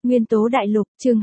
Nguyên tố đại lục, chương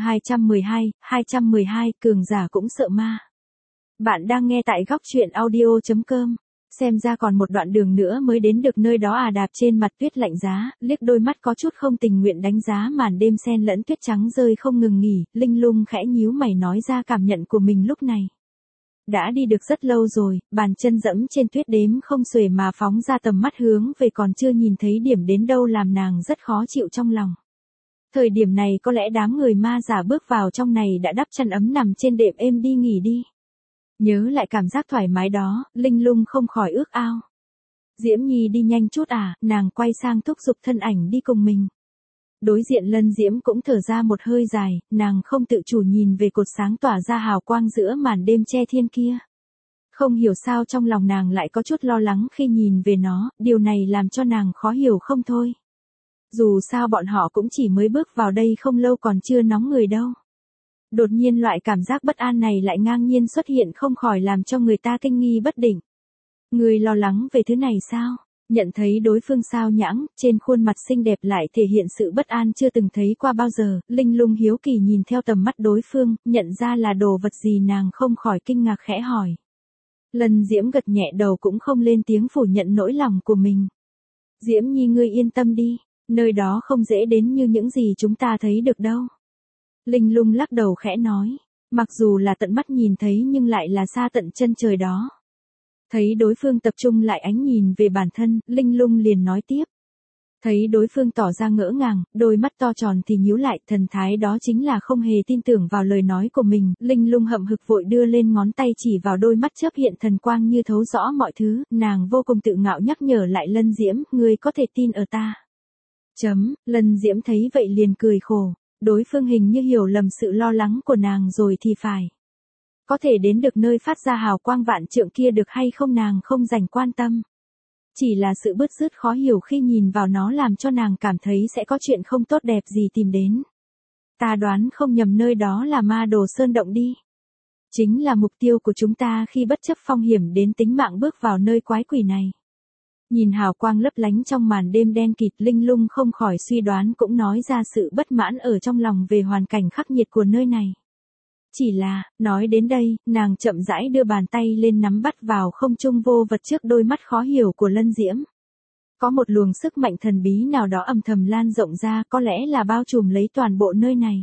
212, cường giả cũng sợ ma. Bạn đang nghe tại góc truyện audio.com. Xem ra còn một đoạn đường nữa mới đến được nơi đó à. Đạp trên mặt tuyết lạnh giá, liếc đôi mắt có chút không tình nguyện đánh giá màn đêm xen lẫn tuyết trắng rơi không ngừng nghỉ, Linh Lung khẽ nhíu mày nói ra cảm nhận của mình lúc này. Đã đi được rất lâu rồi, bàn chân dẫm trên tuyết đếm không xuể mà phóng ra tầm mắt hướng về còn chưa nhìn thấy điểm đến đâu làm nàng rất khó chịu trong lòng. Thời điểm này có lẽ đám người ma giả bước vào trong này đã đắp chăn ấm nằm trên đệm êm đi nghỉ đi. Nhớ lại cảm giác thoải mái đó, Linh Lung không khỏi ước ao. Diễm Nhi đi nhanh chút à, nàng quay sang thúc giục thân ảnh đi cùng mình. Đối diện Lân Diễm cũng thở ra một hơi dài, nàng không tự chủ nhìn về cột sáng tỏa ra hào quang giữa màn đêm che thiên kia. Không hiểu sao trong lòng nàng lại có chút lo lắng khi nhìn về nó, điều này làm cho nàng khó hiểu không thôi. Dù sao bọn họ cũng chỉ mới bước vào đây không lâu còn chưa nóng người đâu. Đột nhiên loại cảm giác bất an này lại ngang nhiên xuất hiện không khỏi làm cho người ta kinh nghi bất định. Người lo lắng về thứ này sao? Nhận thấy đối phương sao nhãng, trên khuôn mặt xinh đẹp lại thể hiện sự bất an chưa từng thấy qua bao giờ, Linh Lung hiếu kỳ nhìn theo tầm mắt đối phương, nhận ra là đồ vật gì nàng không khỏi kinh ngạc khẽ hỏi. Lân Diễm gật nhẹ đầu cũng không lên tiếng phủ nhận nỗi lòng của mình. Diễm Nhi ngươi yên tâm đi, nơi đó không dễ đến như những gì chúng ta thấy được đâu. Linh Lung lắc đầu khẽ nói, mặc dù là tận mắt nhìn thấy nhưng lại là xa tận chân trời đó. Thấy đối phương tập trung lại ánh nhìn về bản thân, Linh Lung liền nói tiếp. Thấy đối phương tỏ ra ngỡ ngàng, đôi mắt to tròn thì nhíu lại, thần thái đó chính là không hề tin tưởng vào lời nói của mình, Linh Lung hậm hực vội đưa lên ngón tay chỉ vào đôi mắt chớp hiện thần quang như thấu rõ mọi thứ, nàng vô cùng tự ngạo nhắc nhở lại Lân Diễm, ngươi có thể tin ở ta. Lân Diễm thấy vậy liền cười khổ, đối phương hình như hiểu lầm sự lo lắng của nàng rồi thì phải. Có thể đến được nơi phát ra hào quang vạn trượng kia được hay không nàng không dành quan tâm. Chỉ là sự bứt rứt khó hiểu khi nhìn vào nó làm cho nàng cảm thấy sẽ có chuyện không tốt đẹp gì tìm đến. Ta đoán không nhầm nơi đó là Ma Đồ Sơn Động đi. Chính là mục tiêu của chúng ta khi bất chấp phong hiểm đến tính mạng bước vào nơi quái quỷ này. Nhìn hào quang lấp lánh trong màn đêm đen kịt, Linh Lung không khỏi suy đoán cũng nói ra sự bất mãn ở trong lòng về hoàn cảnh khắc nghiệt của nơi này. Chỉ là, nói đến đây, nàng chậm rãi đưa bàn tay lên nắm bắt vào không trung vô vật trước đôi mắt khó hiểu của Lân Diễm. Có một luồng sức mạnh thần bí nào đó âm thầm lan rộng ra, có lẽ là bao trùm lấy toàn bộ nơi này.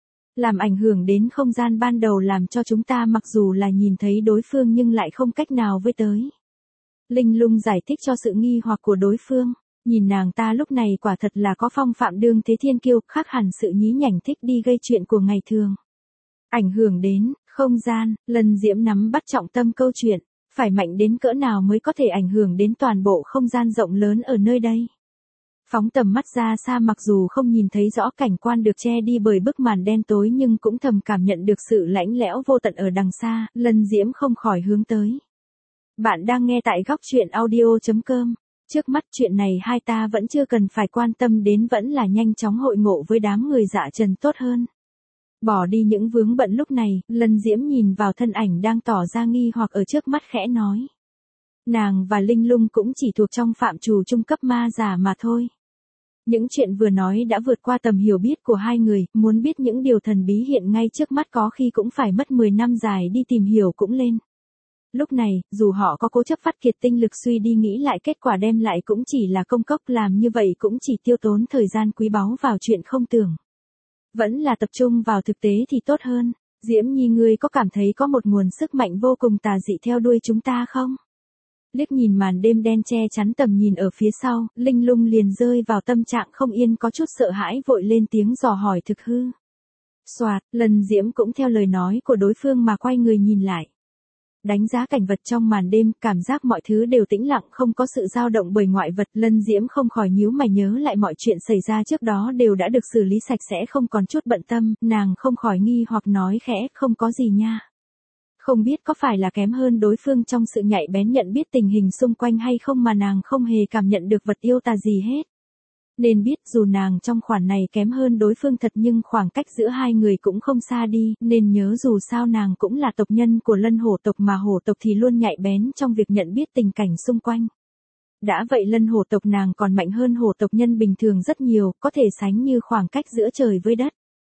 Làm ảnh hưởng đến không gian ban đầu làm cho chúng ta mặc dù là nhìn thấy đối phương nhưng lại không cách nào với tới. Linh Lung giải thích cho sự nghi hoặc của đối phương, nhìn nàng ta lúc này quả thật là có phong phạm đương thế thiên kiêu, khác hẳn sự nhí nhảnh thích đi gây chuyện của ngày thường. Ảnh hưởng đến không gian, Lân Diễm nắm bắt trọng tâm câu chuyện, phải mạnh đến cỡ nào mới có thể ảnh hưởng đến toàn bộ không gian rộng lớn ở nơi đây. Phóng tầm mắt ra xa mặc dù không nhìn thấy rõ cảnh quan được che đi bởi bức màn đen tối nhưng cũng thầm cảm nhận được sự lạnh lẽo vô tận ở đằng xa, Lân Diễm không khỏi hướng tới. Bạn đang nghe tại góc truyện audio.com. Trước mắt chuyện này hai ta vẫn chưa cần phải quan tâm đến, vẫn là nhanh chóng hội ngộ với đám người dạ trần tốt hơn. Bỏ đi những vướng bận lúc này, Lân Diễm nhìn vào thân ảnh đang tỏ ra nghi hoặc ở trước mắt khẽ nói. Nàng và Linh Lung cũng chỉ thuộc trong phạm trù trung cấp ma giả mà thôi. Những chuyện vừa nói đã vượt qua tầm hiểu biết của hai người, muốn biết những điều thần bí hiện ngay trước mắt có khi cũng phải mất 10 năm dài đi tìm hiểu cũng lên. Lúc này, dù họ có cố chấp phát kiệt tinh lực suy đi nghĩ lại kết quả đem lại cũng chỉ là công cốc, làm như vậy cũng chỉ tiêu tốn thời gian quý báu vào chuyện không tưởng. Vẫn là tập trung vào thực tế thì tốt hơn. Diễm Nhi ngươi có cảm thấy có một nguồn sức mạnh vô cùng tà dị theo đuôi chúng ta không? Liếc nhìn màn đêm đen che chắn tầm nhìn ở phía sau, Linh Lung liền rơi vào tâm trạng không yên có chút sợ hãi vội lên tiếng dò hỏi thực hư. Soạt, Lân Diễm cũng theo lời nói của đối phương mà quay người nhìn lại. Đánh giá cảnh vật trong màn đêm, cảm giác mọi thứ đều tĩnh lặng không có sự dao động bởi ngoại vật, Lân Diễm không khỏi nhíu mày nhớ lại mọi chuyện xảy ra trước đó đều đã được xử lý sạch sẽ không còn chút bận tâm, nàng không khỏi nghi hoặc nói khẽ, không có gì nha. Không biết có phải là kém hơn đối phương trong sự nhạy bén nhận biết tình hình xung quanh hay không mà nàng không hề cảm nhận được vật yêu tà gì hết. Nên biết dù nàng trong khoản này kém hơn đối phương thật nhưng khoảng cách giữa hai người cũng không xa đi, nên nhớ dù sao nàng cũng là tộc nhân của Lân hổ tộc mà hổ tộc thì luôn nhạy bén trong việc nhận biết tình cảnh xung quanh. Đã vậy Lân hổ tộc nàng còn mạnh hơn hổ tộc nhân bình thường rất nhiều, có thể sánh như khoảng cách giữa trời với đất.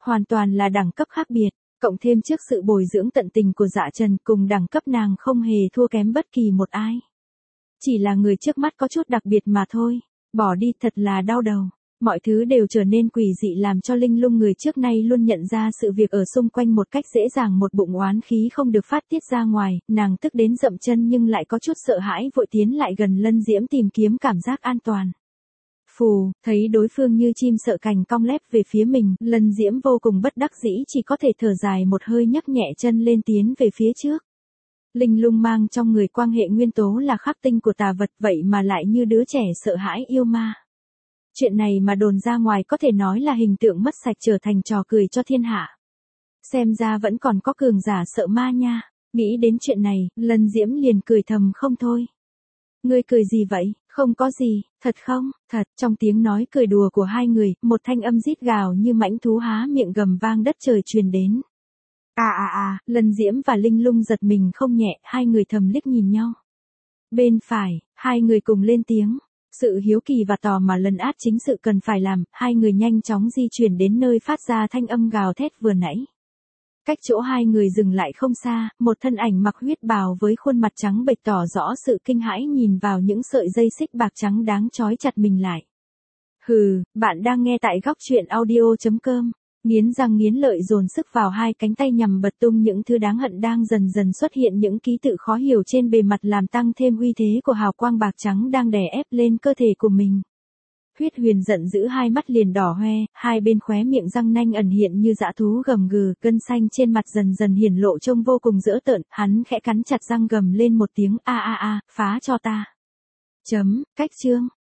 Hoàn toàn là đẳng cấp khác biệt, cộng thêm trước sự bồi dưỡng tận tình của Dạ Trần cùng đẳng cấp nàng không hề thua kém bất kỳ một ai. Chỉ là người trước mắt có chút đặc biệt mà thôi, bỏ đi thật là đau đầu. Mọi thứ đều trở nên quỷ dị làm cho Linh Lung người trước nay luôn nhận ra sự việc ở xung quanh một cách dễ dàng, một bụng oán khí không được phát tiết ra ngoài, nàng tức đến dậm chân nhưng lại có chút sợ hãi vội tiến lại gần Lân Diễm tìm kiếm cảm giác an toàn. Phù, thấy đối phương như chim sợ cành cong lép về phía mình, Lân Diễm vô cùng bất đắc dĩ chỉ có thể thở dài một hơi nhấc nhẹ chân lên tiến về phía trước. Linh Lung mang trong người quang hệ nguyên tố là khắc tinh của tà vật vậy mà lại như đứa trẻ sợ hãi yêu ma. Chuyện này mà đồn ra ngoài có thể nói là hình tượng mất sạch trở thành trò cười cho thiên hạ. Xem ra vẫn còn có cường giả sợ ma nha. Nghĩ đến chuyện này, Lân Diễm liền cười thầm không thôi. Ngươi cười gì vậy? Không có gì, thật không? Thật, trong tiếng nói cười đùa của hai người, một thanh âm rít gào như mãnh thú há miệng gầm vang đất trời truyền đến. Lân Diễm và Linh Lung giật mình không nhẹ, hai người thầm liếc nhìn nhau. Bên phải, hai người cùng lên tiếng. Sự hiếu kỳ và tò mò lấn át chính sự cần phải làm, hai người nhanh chóng di chuyển đến nơi phát ra thanh âm gào thét vừa nãy. Cách chỗ hai người dừng lại không xa, một thân ảnh mặc huyết bào với khuôn mặt trắng bệch tỏ rõ sự kinh hãi nhìn vào những sợi dây xích bạc trắng đáng trói chặt mình lại. Hừ, bạn đang nghe tại góc truyện audio.com. Nghiến răng nghiến lợi dồn sức vào hai cánh tay nhằm bật tung những thứ đáng hận đang dần dần xuất hiện những ký tự khó hiểu trên bề mặt làm tăng thêm uy thế của hào quang bạc trắng đang đè ép lên cơ thể của mình. Huyết Huyền giận dữ hai mắt liền đỏ hoe, hai bên khóe miệng răng nanh ẩn hiện như dã thú gầm gừ, gân xanh trên mặt dần dần hiển lộ trông vô cùng dữ tợn, hắn khẽ cắn chặt răng gầm lên một tiếng phá cho ta. Cách chương.